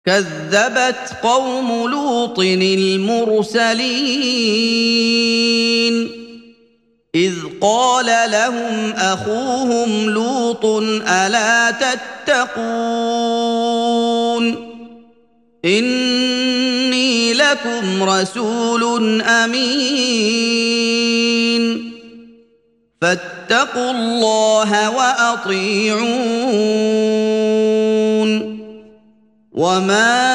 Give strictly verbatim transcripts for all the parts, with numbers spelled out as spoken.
كذبت قوم لوط المرسلين إذ قال لهم أخوهم لوط ألا تتقون إني لكم رسول أمين فاتقوا الله وأطيعون وما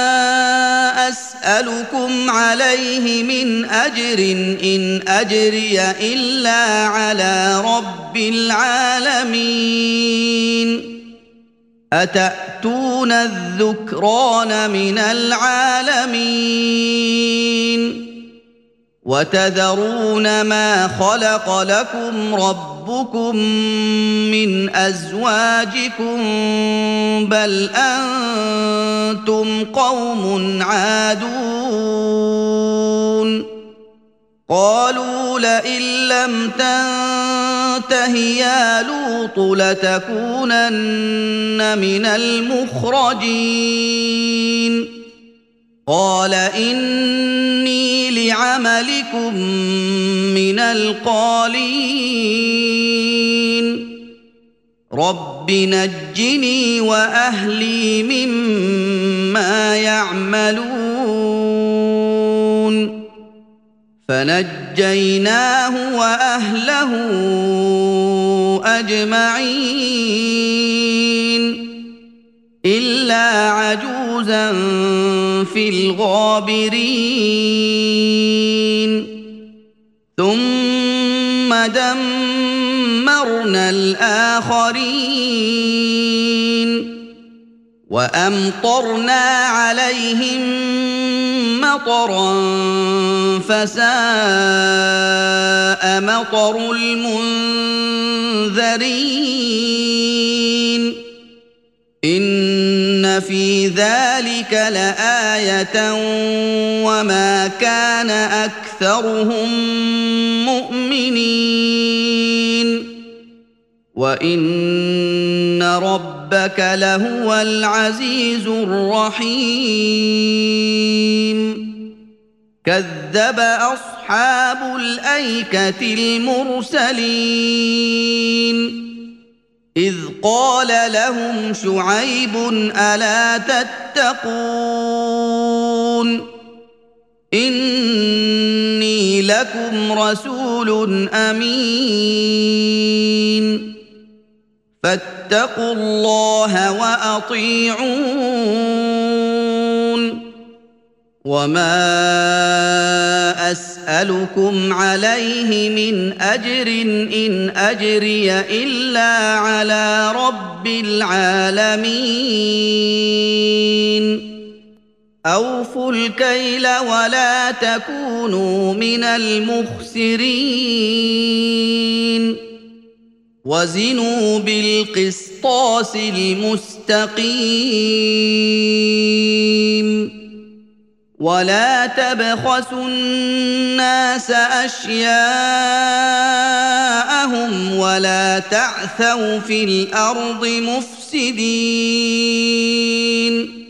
أسألكم عليه من أجر إن أجري إلا على رب العالمين أتأتون الذكران من العالمين وتذرون ما خلق لكم ربكم من أزواجكم بل أنتم قوم عادون قالوا لئن لم تنته يا لوط لتكونن من المخرجين قال إني لعملكم من القالين رب نجني وأهلي مما يعملون فنجيناه وأهله أجمعين إلا عجوزا في الغابرين ثم دمرنا الآخرين وأمطرنا عليهم مطرا فساء مطر المنذرين إن في ذلك لآية وما كان أكثرهم مؤمنين وإن ربك لهو العزيز الرحيم كذب أصحاب الأيكة المرسلين إذ قال لهم شعيب ألا تتقون إني لكم رسول أمين فاتقوا الله وأطيعون وما أسألكم عليه من أجر إن أجري إلا على رب العالمين أوفوا الكيل ولا تكونوا من المخسرين وزنوا بالقسطاس المستقيم ولا تبخسوا الناس أشياءهم ولا تعثوا في الأرض مفسدين